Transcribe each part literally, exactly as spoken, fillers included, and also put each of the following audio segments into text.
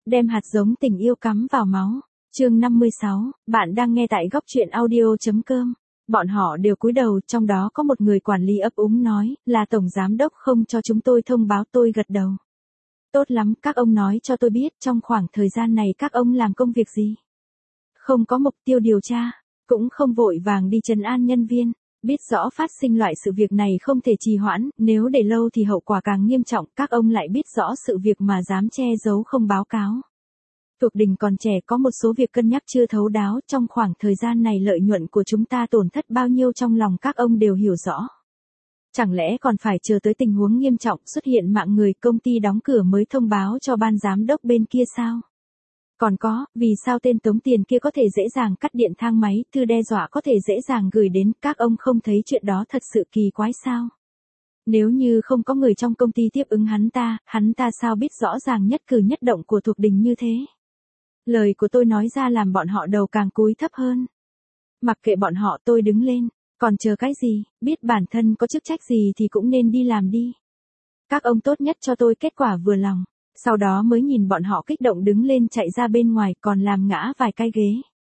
Đem hạt giống tình yêu cắm vào máu. Chương năm mươi sáu, bạn đang nghe tại góc truyện audio.com. Bọn họ đều cúi đầu, trong đó có một người quản lý ấp úng nói, là tổng giám đốc không cho chúng tôi thông báo. Tôi gật đầu. Tốt lắm, các ông nói cho tôi biết, trong khoảng thời gian này các ông làm công việc gì? Không có mục tiêu điều tra, cũng không vội vàng đi trấn an nhân viên, biết rõ phát sinh loại sự việc này không thể trì hoãn, nếu để lâu thì hậu quả càng nghiêm trọng, các ông lại biết rõ sự việc mà dám che giấu không báo cáo. Thuộc Đình còn trẻ, có một số việc cân nhắc chưa thấu đáo, trong khoảng thời gian này lợi nhuận của chúng ta tổn thất bao nhiêu trong lòng các ông đều hiểu rõ. Chẳng lẽ còn phải chờ tới tình huống nghiêm trọng xuất hiện mạng người, công ty đóng cửa mới thông báo cho ban giám đốc bên kia sao? Còn có, vì sao tên tống tiền kia có thể dễ dàng cắt điện thang máy, thư đe dọa có thể dễ dàng gửi đến, các ông không thấy chuyện đó thật sự kỳ quái sao? Nếu như không có người trong công ty tiếp ứng hắn ta, hắn ta sao biết rõ ràng nhất cử nhất động của Thuộc Đình như thế? Lời của tôi nói ra làm bọn họ đầu càng cúi thấp hơn. Mặc kệ bọn họ, tôi đứng lên. Còn chờ cái gì, biết bản thân có chức trách gì thì cũng nên đi làm đi. Các ông tốt nhất cho tôi kết quả vừa lòng. Sau đó mới nhìn bọn họ kích động đứng lên chạy ra bên ngoài, còn làm ngã vài cái ghế.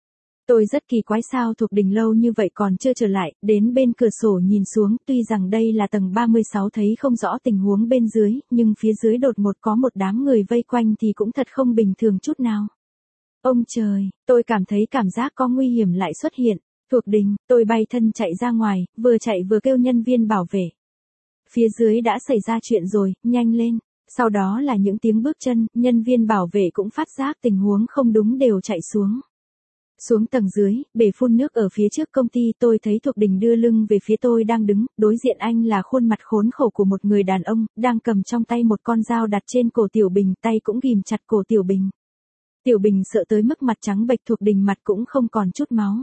Tôi rất kỳ quái sao Thuộc Đình lâu như vậy còn chưa trở lại, đến bên cửa sổ nhìn xuống, tuy rằng đây là tầng ba mươi sáu thấy không rõ tình huống bên dưới, nhưng phía dưới đột ngột có một đám người vây quanh thì cũng thật không bình thường chút nào. Ông trời, tôi cảm thấy cảm giác có nguy hiểm lại xuất hiện. Thuộc Đình, tôi bay thân chạy ra ngoài, vừa chạy vừa kêu nhân viên bảo vệ. Phía dưới đã xảy ra chuyện rồi, nhanh lên. Sau đó là những tiếng bước chân, nhân viên bảo vệ cũng phát giác tình huống không đúng đều chạy xuống. Xuống tầng dưới, bể phun nước ở phía trước công ty, tôi thấy Thuộc Đình đưa lưng về phía tôi đang đứng, đối diện anh là khuôn mặt khốn khổ của một người đàn ông, đang cầm trong tay một con dao đặt trên cổ Tiểu Bình, tay cũng ghìm chặt cổ Tiểu Bình. Tiểu Bình sợ tới mức mặt trắng bệch, Thuộc Đình mặt cũng không còn chút máu.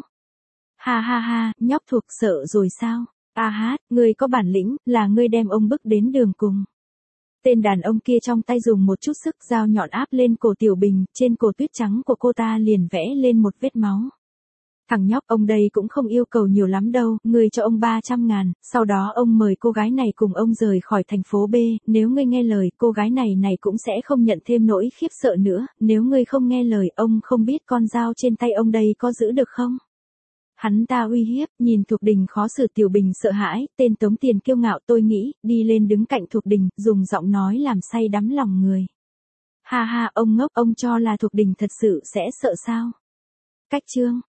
Ha ha ha, nhóc Thuộc sợ rồi sao? A hát, ngươi có bản lĩnh, là ngươi đem ông bức đến đường cùng. Tên đàn ông kia trong tay dùng một chút sức, dao nhọn áp lên cổ Tiểu Bình, trên cổ tuyết trắng của cô ta liền vẽ lên một vết máu. Thằng nhóc, ông đây cũng không yêu cầu nhiều lắm đâu, ngươi cho ông ba trăm ngàn, sau đó ông mời cô gái này cùng ông rời khỏi thành phố B, nếu ngươi nghe lời, cô gái này này cũng sẽ không nhận thêm nỗi khiếp sợ nữa, nếu ngươi không nghe lời, ông không biết con dao trên tay ông đây có giữ được không? Hắn ta uy hiếp, nhìn Thuộc Đình khó xử. Tiểu Bình sợ hãi, tên tống tiền kiêu ngạo, tôi nghĩ, đi lên đứng cạnh Thuộc Đình, dùng giọng nói làm say đắm lòng người. Ha ha, ông ngốc, ông cho là Thuộc Đình thật sự sẽ sợ sao? Cách chương.